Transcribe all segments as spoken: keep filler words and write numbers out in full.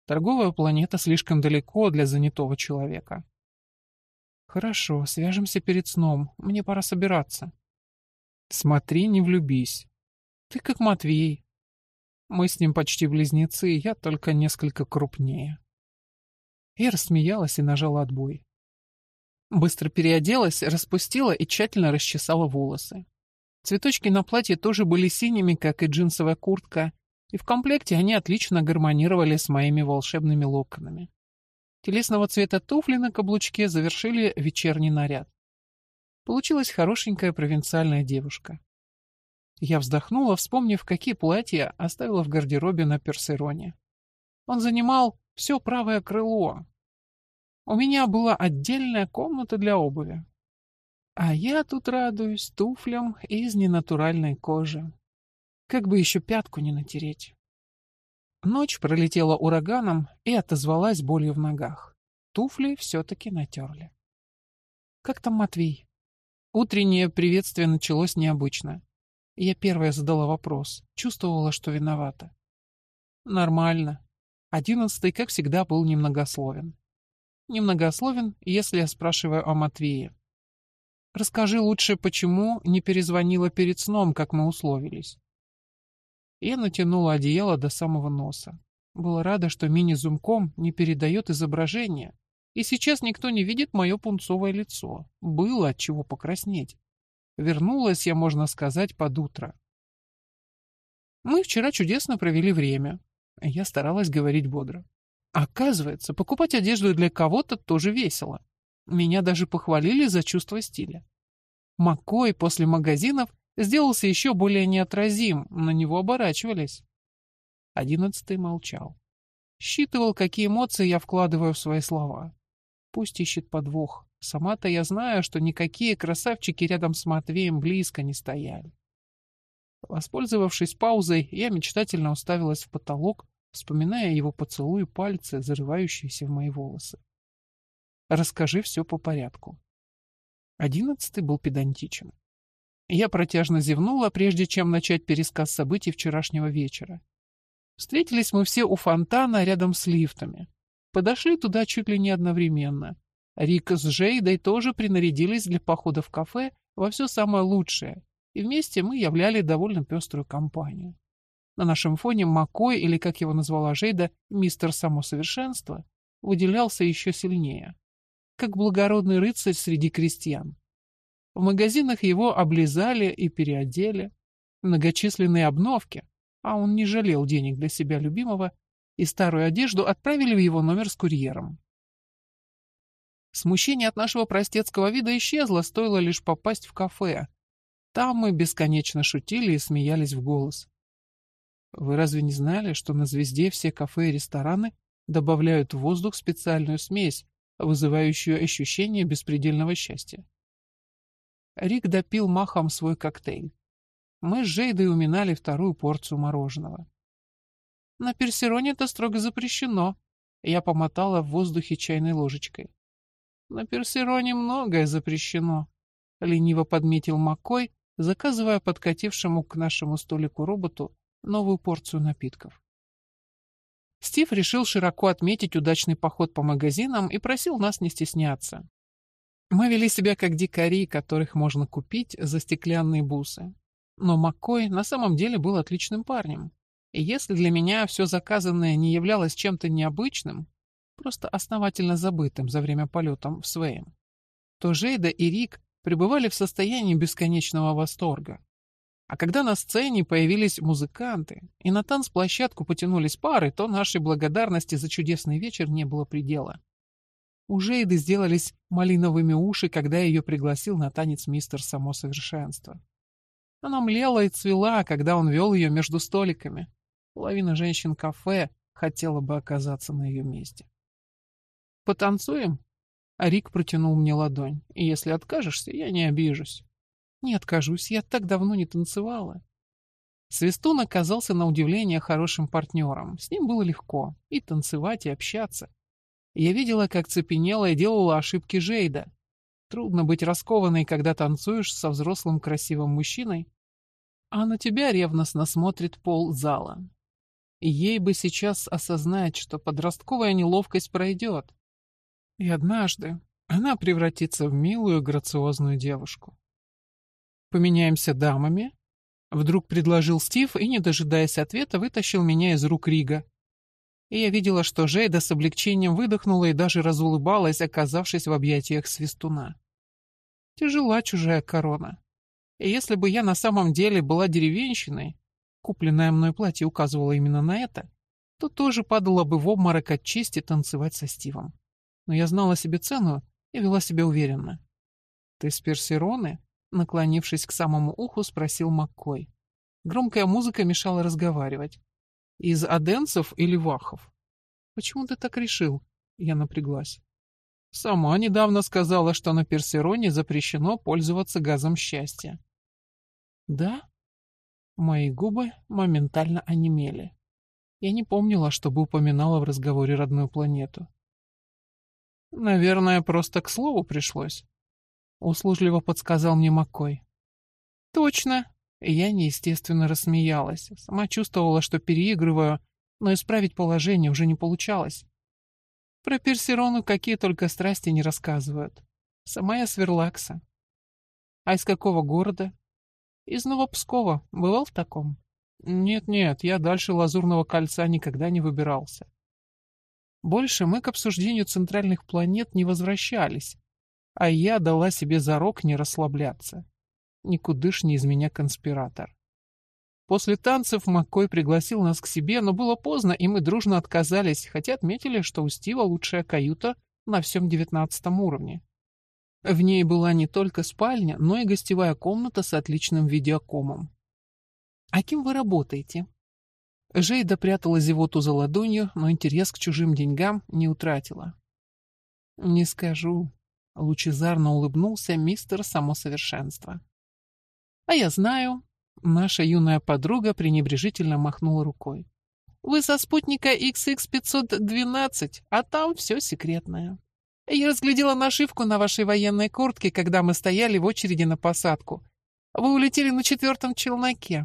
Торговая планета слишком далеко для занятого человека. Хорошо, свяжемся перед сном. Мне пора собираться. Смотри, не влюбись. Ты как Матвей. Мы с ним почти близнецы, я только несколько крупнее. Я рассмеялась и нажала отбой. Быстро переоделась, распустила и тщательно расчесала волосы. Цветочки на платье тоже были синими, как и джинсовая куртка, и в комплекте они отлично гармонировали с моими волшебными локонами. Телесного цвета туфли на каблучке завершили вечерний наряд. Получилась хорошенькая провинциальная девушка. Я вздохнула, вспомнив, какие платья оставила в гардеробе на Персероне. Он занимал все правое крыло. У меня была отдельная комната для обуви. А я тут радуюсь туфлям из ненатуральной кожи. Как бы еще пятку не натереть. Ночь пролетела ураганом и отозвалась болью в ногах. Туфли все-таки натерли. Как там Матвей? Утреннее приветствие началось необычно. Я первая задала вопрос, чувствовала, что виновата. Нормально. Одиннадцатый, как всегда, был немногословен. Немногословен, если я спрашиваю о Матвее. Расскажи лучше, почему не перезвонила перед сном, как мы условились. Я натянула одеяло до самого носа. Была рада, что мини-зумком не передает изображение, и сейчас никто не видит мое пунцовое лицо. Было от чего покраснеть. Вернулась я, можно сказать, под утро. Мы вчера чудесно провели время. Я старалась говорить бодро. Оказывается, покупать одежду для кого-то тоже весело. Меня даже похвалили за чувство стиля. Маккой после магазинов сделался еще более неотразим, на него оборачивались. Одиннадцатый молчал. Считывал, какие эмоции я вкладываю в свои слова. Пусть ищет подвох. Сама-то я знаю, что никакие красавчики рядом с Матвеем близко не стояли. Воспользовавшись паузой, я мечтательно уставилась в потолок, вспоминая его поцелуи пальцы, зарывающиеся в мои волосы. Расскажи все по порядку. Одиннадцатый был педантичен. Я протяжно зевнула, прежде чем начать пересказ событий вчерашнего вечера. Встретились мы все у фонтана рядом с лифтами. Подошли туда чуть ли не одновременно. Рик с Жейдой тоже принарядились для похода в кафе во все самое лучшее, и вместе мы являли довольно пеструю компанию. На нашем фоне Маккой, или, как его назвала Жейда, мистер Самосовершенство, выделялся еще сильнее, как благородный рыцарь среди крестьян. В магазинах его облизали и переодели, многочисленные обновки, а он не жалел денег для себя любимого, и старую одежду отправили в его номер с курьером. Смущение от нашего простецкого вида исчезло, стоило лишь попасть в кафе. Там мы бесконечно шутили и смеялись в голос. Вы разве не знали, что на «Звезде» все кафе и рестораны добавляют в воздух специальную смесь, вызывающую ощущение беспредельного счастья? Рик допил махом свой коктейль. Мы с Жейдой уминали вторую порцию мороженого. На Персероне это строго запрещено. Я помотала в воздухе чайной ложечкой. На Персероне многое запрещено, лениво подметил Маккой, заказывая подкатившему к нашему столику роботу новую порцию напитков. Стив решил широко отметить удачный поход по магазинам и просил нас не стесняться. Мы вели себя как дикари, которых можно купить за стеклянные бусы. Но Маккой на самом деле был отличным парнем. И если для меня все заказанное не являлось чем-то необычным, просто основательно забытым за время полета в Свеем, то Жейда и Рик пребывали в состоянии бесконечного восторга. А когда на сцене появились музыканты и на танцплощадку потянулись пары, то нашей благодарности за чудесный вечер не было предела. У Жейды сделались малиновыми уши, когда ее пригласил на танец мистер Самосовершенство. Она млела и цвела, когда он вел ее между столиками. Половина женщин кафе хотела бы оказаться на ее месте. «Потанцуем?» А Рик протянул мне ладонь. «И если откажешься, я не обижусь». «Не откажусь, я так давно не танцевала». Свистун оказался на удивление хорошим партнером. С ним было легко и танцевать, и общаться. Я видела, как цепенела и делала ошибки Жейда. Трудно быть раскованной, когда танцуешь со взрослым красивым мужчиной, а на тебя ревностно смотрит пол зала. Ей бы сейчас осознать, что подростковая неловкость пройдет. И однажды она превратится в милую, грациозную девушку. «Поменяемся дамами?» — вдруг предложил Стив и, не дожидаясь ответа, вытащил меня из рук Рига. И я видела, что Жейда с облегчением выдохнула и даже разулыбалась, оказавшись в объятиях свистуна. Тяжела чужая корона. И если бы я на самом деле была деревенщиной, купленное мной платье указывало именно на это, то тоже падала бы в обморок от чести танцевать со Стивом. Но я знала себе цену и вела себя уверенно. «Ты с Персероны?» — наклонившись к самому уху, спросил Маккой. Громкая музыка мешала разговаривать. «Из аденцев или вахов?» «Почему ты так решил?» — я напряглась. «Сама недавно сказала, что на Персероне запрещено пользоваться газом счастья». «Да?» Мои губы моментально онемели. Я не помнила, чтобы упоминала в разговоре родную планету. «Наверное, просто к слову пришлось», — услужливо подсказал мне Маккой. «Точно!» Я неестественно рассмеялась. Сама чувствовала, что переигрываю, но исправить положение уже не получалось. Про Персерону какие только страсти не рассказывают. Сама я с Верлакса. А из какого города? Из Новопскова. Бывал в таком? Нет-нет, я дальше Лазурного кольца никогда не выбирался. Больше мы к обсуждению центральных планет не возвращались, а я дала себе зарок не расслабляться. Никудышний из меня конспиратор. После танцев Маккой пригласил нас к себе, но было поздно, и мы дружно отказались, хотя отметили, что у Стива лучшая каюта на всем девятнадцатом уровне. В ней была не только спальня, но и гостевая комната с отличным видеокомом. «А кем вы работаете?» Жейда прятала зевоту за ладонью, но интерес к чужим деньгам не утратила. «Не скажу», — лучезарно улыбнулся мистер Самосовершенство. «А я знаю». Наша юная подруга пренебрежительно махнула рукой. «Вы со спутника икс икс пятьсот двенадцать, а там все секретное. Я разглядела нашивку на вашей военной куртке, когда мы стояли в очереди на посадку. Вы улетели на четвертом челноке».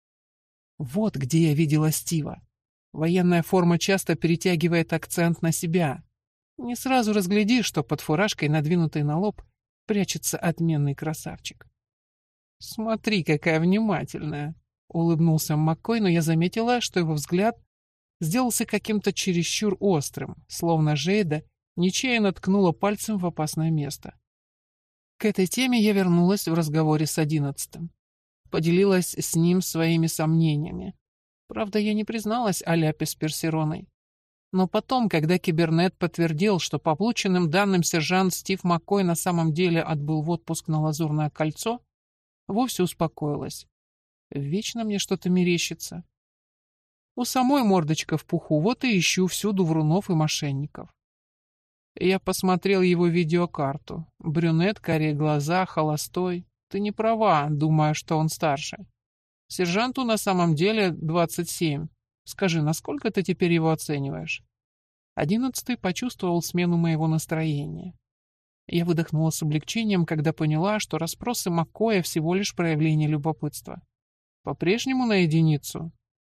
Вот где я видела Стива. Военная форма часто перетягивает акцент на себя. Не сразу разглядишь, что под фуражкой, надвинутой на лоб, прячется отменный красавчик. «Смотри, какая внимательная!» — улыбнулся Маккой, но я заметила, что его взгляд сделался каким-то чересчур острым, словно Жейда нечаянно ткнула пальцем в опасное место. К этой теме я вернулась в разговоре с одиннадцатым. Поделилась с ним своими сомнениями. Правда, я не призналась о ляпе с Персероной. Но потом, когда Кибернет подтвердил, что по полученным данным сержант Стив Маккой на самом деле отбыл в отпуск на Лазурное кольцо, вовсе успокоилась. Вечно мне что-то мерещится. У самой мордочка в пуху, вот и ищу всюду врунов и мошенников. Я посмотрел его видеокарту. Брюнет, карие глаза, холостой. Ты не права, думая, что он старше. Сержанту на самом деле двадцать семь. Скажи, насколько ты теперь его оцениваешь? Одиннадцатый почувствовал смену моего настроения. Я выдохнула с облегчением, когда поняла, что расспросы Маккоя всего лишь проявление любопытства. По-прежнему на единицу.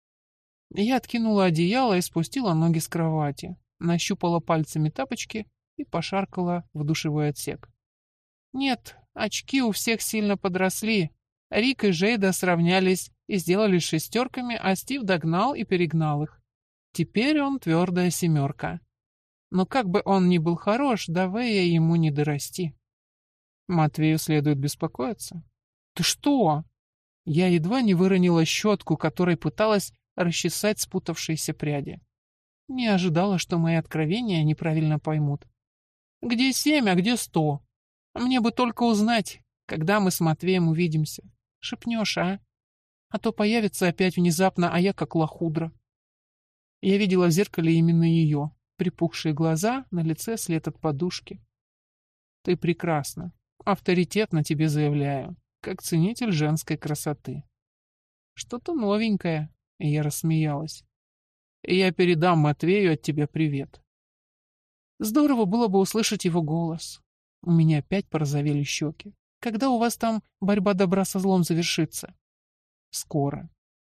Я откинула одеяло и спустила ноги с кровати, нащупала пальцами тапочки и пошаркала в душевой отсек. Нет, очки у всех сильно подросли. Рик и Жейда сравнялись и сделали шестерками, а Стив догнал и перегнал их. Теперь он твердая семерка. Но как бы он ни был хорош, до Вэя ему не дорасти. Матвею следует беспокоиться. Ты что? Я едва не выронила щетку, которой пыталась расчесать спутавшиеся пряди. Не ожидала, что мои откровения неправильно поймут. Где семь, а где сто? Мне бы только узнать, когда мы с Матвеем увидимся. Шепнешь, а? А то появится опять внезапно, а я как лохудра. Я видела в зеркале именно ее. Припухшие глаза, на лице след от подушки. Ты прекрасна. Авторитетно тебе заявляю, как ценитель женской красоты. Что-то новенькое, и я рассмеялась. И я передам Матвею от тебя привет. Здорово было бы услышать его голос. У меня опять порозовели щеки. Когда у вас там борьба добра со злом завершится? Скоро.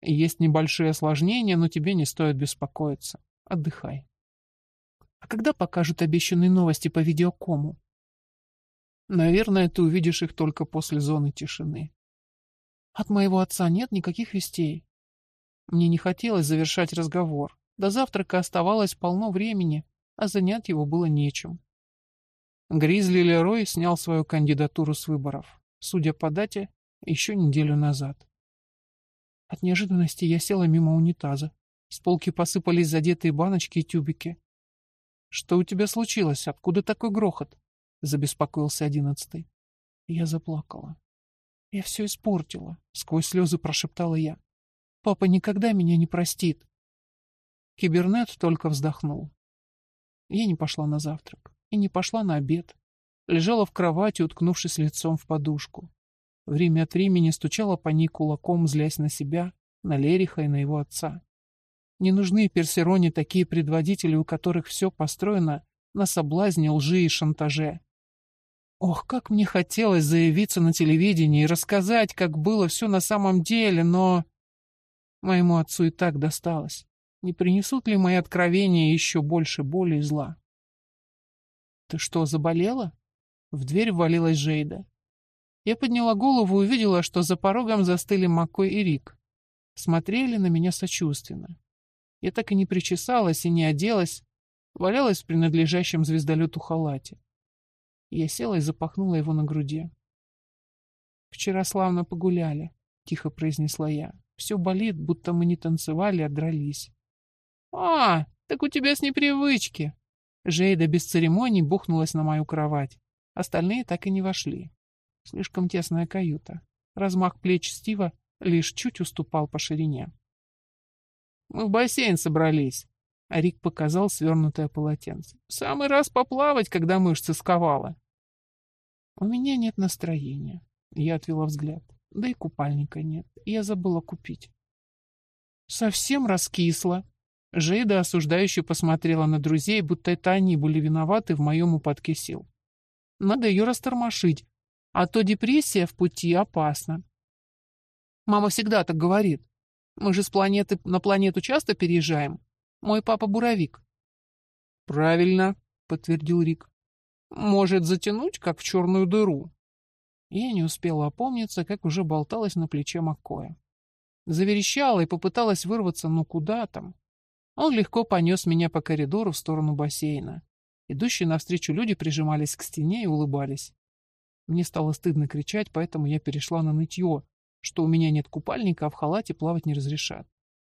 Есть небольшие осложнения, но тебе не стоит беспокоиться. Отдыхай. А когда покажут обещанные новости по видеокому? Наверное, ты увидишь их только после зоны тишины. От моего отца нет никаких вестей. Мне не хотелось завершать разговор. До завтрака оставалось полно времени, а занять его было нечем. Гризли Лерой снял свою кандидатуру с выборов, судя по дате, еще неделю назад. От неожиданности я села мимо унитаза. С полки посыпались задетые баночки и тюбики. «Что у тебя случилось? Откуда такой грохот?» — забеспокоился одиннадцатый. Я заплакала. «Я все испортила», — сквозь слезы прошептала я. «Папа никогда меня не простит». Кибернет только вздохнул. Я не пошла на завтрак и не пошла на обед. Лежала в кровати, уткнувшись лицом в подушку. Время от времени стучала по ней кулаком, злясь на себя, на Лериха и на его отца. Не нужны Персероне такие предводители, у которых все построено на соблазне, лжи и шантаже. Ох, как мне хотелось заявиться на телевидении и рассказать, как было все на самом деле, но... Моему отцу и так досталось. Не принесут ли мои откровения еще больше боли и зла? «Ты что, заболела?» В дверь ввалилась Жейда. Я подняла голову и увидела, что за порогом застыли Маккой и Рик. Смотрели на меня сочувственно. Я так и не причесалась и не оделась, валялась в принадлежащем звездолету халате. Я села и запахнула его на груди. «Вчера славно погуляли», — тихо произнесла я. «Все болит, будто мы не танцевали, а дрались». «А, так у тебя с непривычки». Жейда без церемоний бухнулась на мою кровать. Остальные так и не вошли. Слишком тесная каюта. Размах плеч Стива лишь чуть уступал по ширине. «Мы в бассейн собрались», — а Рик показал свернутое полотенце. «В самый раз поплавать, когда мышцы сковала». «У меня нет настроения», — я отвела взгляд. «Да и купальника нет. Я забыла купить». «Совсем раскисла». Жейда осуждающе посмотрела на друзей, будто это они были виноваты в моем упадке сил. «Надо ее растормошить, а то депрессия в пути опасна». «Мама всегда так говорит. Мы же с планеты на планету часто переезжаем. Мой папа буровик». «Правильно», — подтвердил Рик. «Может затянуть, как в черную дыру». Я не успела опомниться, как уже болталась на плече Маккоя. Заверещала и попыталась вырваться, но куда там? Он легко понес меня по коридору в сторону бассейна. Идущие навстречу люди прижимались к стене и улыбались. Мне стало стыдно кричать, поэтому я перешла на нытье, что у меня нет купальника, а в халате плавать не разрешат.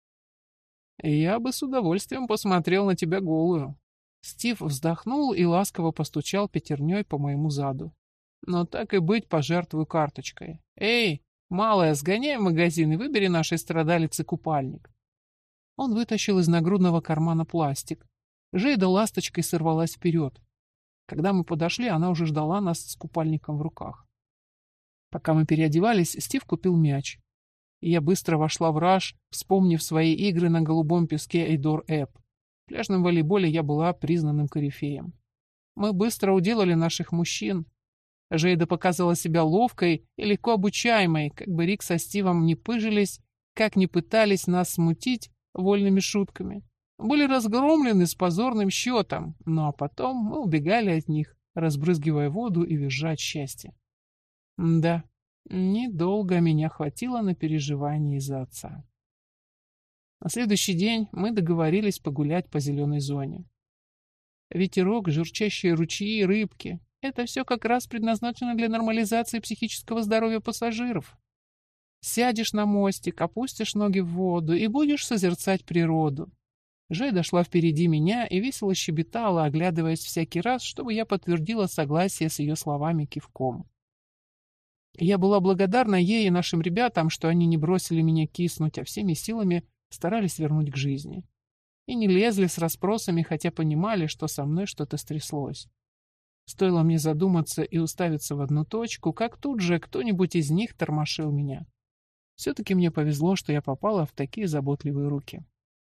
«Я бы с удовольствием посмотрел на тебя голую». Стив вздохнул и ласково постучал пятерней по моему заду. «Но так и быть, пожертвую карточкой. Эй, малая, сгоняй в магазин и выбери нашей страдалице купальник». Он вытащил из нагрудного кармана пластик. Жейда ласточкой сорвалась вперед. Когда мы подошли, она уже ждала нас с купальником в руках. Пока мы переодевались, Стив купил мяч. И я быстро вошла в раж, вспомнив свои игры на голубом песке Эйдор Эп. В пляжном волейболе я была признанным корифеем. Мы быстро уделали наших мужчин. Жейда показала себя ловкой и легко обучаемой, как бы Рик со Стивом не пыжились, как не пытались нас смутить вольными шутками. Были разгромлены с позорным счетом, ну а потом мы убегали от них, разбрызгивая воду и визжа от счастья. Да, недолго меня хватило на переживания из-за отца. На следующий день мы договорились погулять по зеленой зоне. Ветерок, журчащие ручьи, рыбки — это все как раз предназначено для нормализации психического здоровья пассажиров. Сядешь на мостик, опустишь ноги в воду и будешь созерцать природу. Жейда шла впереди меня и весело щебетала, оглядываясь всякий раз, чтобы я подтвердила согласие с ее словами кивком. Я была благодарна ей и нашим ребятам, что они не бросили меня киснуть, а всеми силами старались вернуть к жизни. И не лезли с расспросами, хотя понимали, что со мной что-то стряслось. Стоило мне задуматься и уставиться в одну точку, как тут же кто-нибудь из них тормошил меня. Все-таки мне повезло, что я попала в такие заботливые руки.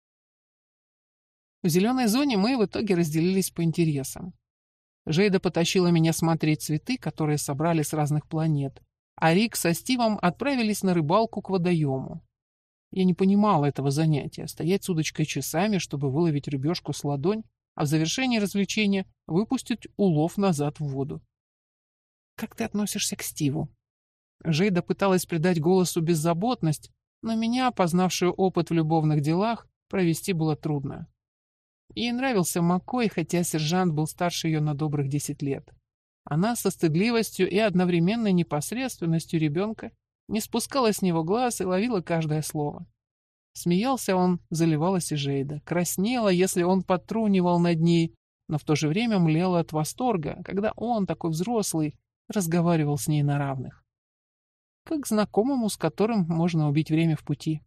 В зеленой зоне мы в итоге разделились по интересам. Жейда потащила меня смотреть цветы, которые собрали с разных планет, а Рик со Стивом отправились на рыбалку к водоему. Я не понимала этого занятия — стоять с удочкой часами, чтобы выловить рыбешку с ладонь, а в завершении развлечения выпустить улов назад в воду. «Как ты относишься к Стиву?» Жейда пыталась придать голосу беззаботность, но меня, познавшую опыт в любовных делах, провести было трудно. Ей нравился Маккой, хотя сержант был старше ее на добрых десять лет. Она со стыдливостью и одновременной непосредственностью ребенка не спускала с него глаз и ловила каждое слово. Смеялся он, заливалась и Жейда, краснела, если он подтрунивал над ней, но в то же время млела от восторга, когда он, такой взрослый, разговаривал с ней на равных. Как к знакомому, с которым можно убить время в пути.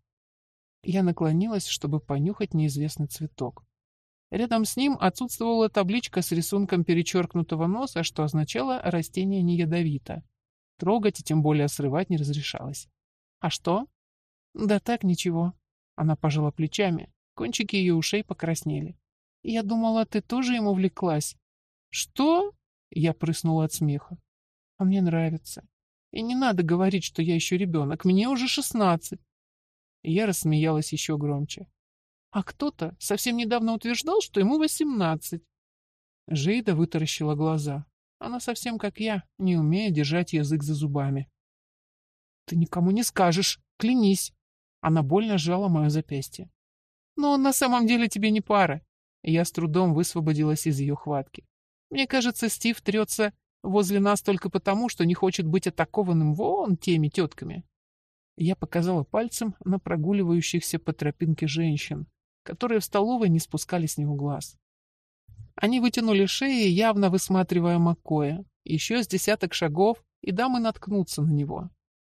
Я наклонилась, чтобы понюхать неизвестный цветок. Рядом с ним отсутствовала табличка с рисунком перечеркнутого носа, что означало «растение не ядовито». Трогать и тем более срывать не разрешалось. «А что?» «Да так, ничего». Она пожала плечами, кончики ее ушей покраснели. «Я думала, ты тоже ему влеклась». «Что?» Я прыснула от смеха. «А мне нравится. И не надо говорить, что я еще ребенок. Мне уже шестнадцать». Я рассмеялась еще громче. «А кто-то совсем недавно утверждал, что ему восемнадцать». Жейда вытаращила глаза. Она совсем как я, не умея держать язык за зубами. «Ты никому не скажешь, клянись». Она больно сжала мое запястье. «Но он на самом деле тебе не пара». Я с трудом высвободилась из ее хватки. «Мне кажется, Стив трется возле нас только потому, что не хочет быть атакованным вон теми тетками». Я показала пальцем на прогуливающихся по тропинке женщин, которые в столовой не спускали с него глаз. Они вытянули шеи, явно высматривая Маккоя. Еще с десяток шагов, и дамы наткнутся на него.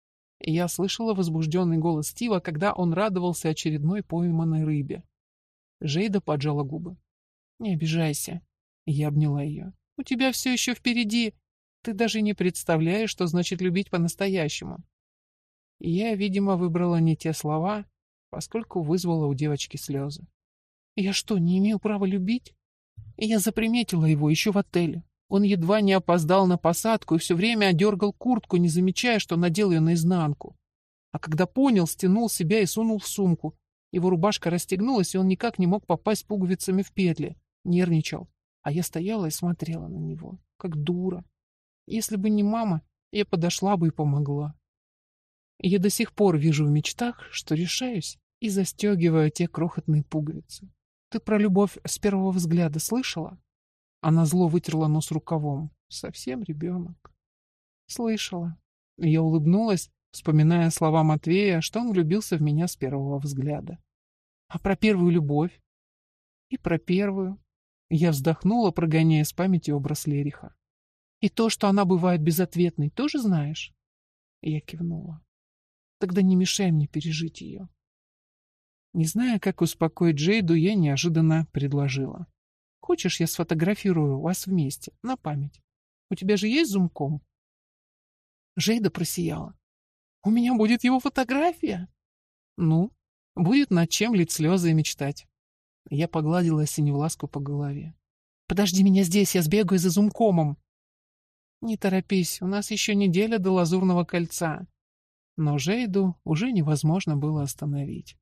Я слышала возбужденный голос Стива, когда он радовался очередной пойманной рыбе. Жейда поджала губы. «Не обижайся». Я обняла ее. «У тебя все еще впереди. Ты даже не представляешь, что значит любить по-настоящему». Я, видимо, выбрала не те слова, поскольку вызвала у девочки слезы. «Я что, не имею права любить?» Я заприметила его еще в отеле. Он едва не опоздал на посадку и все время одергал куртку, не замечая, что надел ее наизнанку. А когда понял, стянул себя и сунул в сумку. Его рубашка расстегнулась, и он никак не мог попасть пуговицами в петли. Нервничал. А я стояла и смотрела на него, как дура. Если бы не мама, я подошла бы и помогла. И я до сих пор вижу в мечтах, что решаюсь и застегиваю те крохотные пуговицы. Ты про любовь с первого взгляда слышала? Она зло вытерла нос рукавом. Совсем ребенок. Слышала. Я улыбнулась, вспоминая слова Матвея, что он влюбился в меня с первого взгляда. А про первую любовь? И про первую. Я вздохнула, прогоняя с памяти образ Лериха. И то, что она бывает безответной, тоже знаешь? Я кивнула. Тогда не мешай мне пережить ее. Не зная, как успокоить Джейду, я неожиданно предложила. Хочешь, я сфотографирую вас вместе, на память? У тебя же есть зумком? Джейда просияла. У меня будет его фотография? Ну, будет над чем лить слезы и мечтать. Я погладила Синевласку по голове. Подожди меня здесь, я сбегаю за зумкомом. Не торопись, у нас еще неделя до Лазурного кольца. Но Жейду уже невозможно было остановить.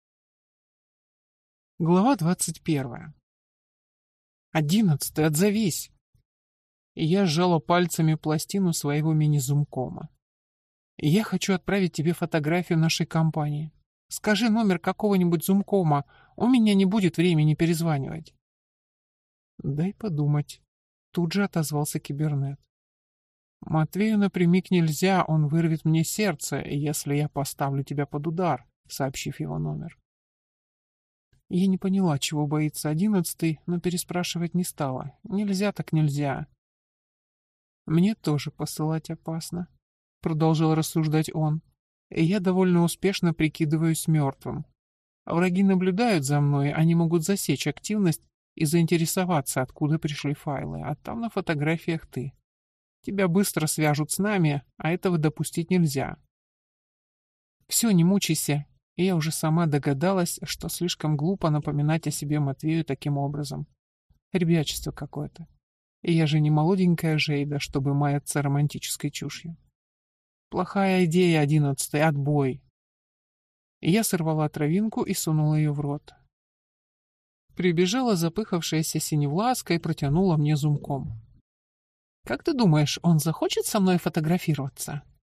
Глава двадцать первая. «Одиннадцатый, отзовись!» И я сжала пальцами пластину своего мини-зумкома. «Я хочу отправить тебе фотографию нашей компании. Скажи номер какого-нибудь зумкома, у меня не будет времени перезванивать». «Дай подумать», — тут же отозвался кибернет. «Матвею напрямик нельзя, он вырвет мне сердце, если я поставлю тебя под удар», сообщив его номер. Я не поняла, чего боится одиннадцатый, но переспрашивать не стала. Нельзя так нельзя. «Мне тоже посылать опасно», — продолжил рассуждать он. И я довольно успешно прикидываюсь мертвым. Враги наблюдают за мной, они могут засечь активность и заинтересоваться, откуда пришли файлы, а там на фотографиях ты. Тебя быстро свяжут с нами, а этого допустить нельзя. Все, не мучайся. И я уже сама догадалась, что слишком глупо напоминать о себе Матвею таким образом. Ребячество какое-то. И я же не молоденькая Жейда, чтобы маяться романтической чушью. Плохая идея, одиннадцатый, отбой. Я сорвала травинку и сунула ее в рот. Прибежала запыхавшаяся синевласка и протянула мне зумком. «Как ты думаешь, он захочет со мной фотографироваться?»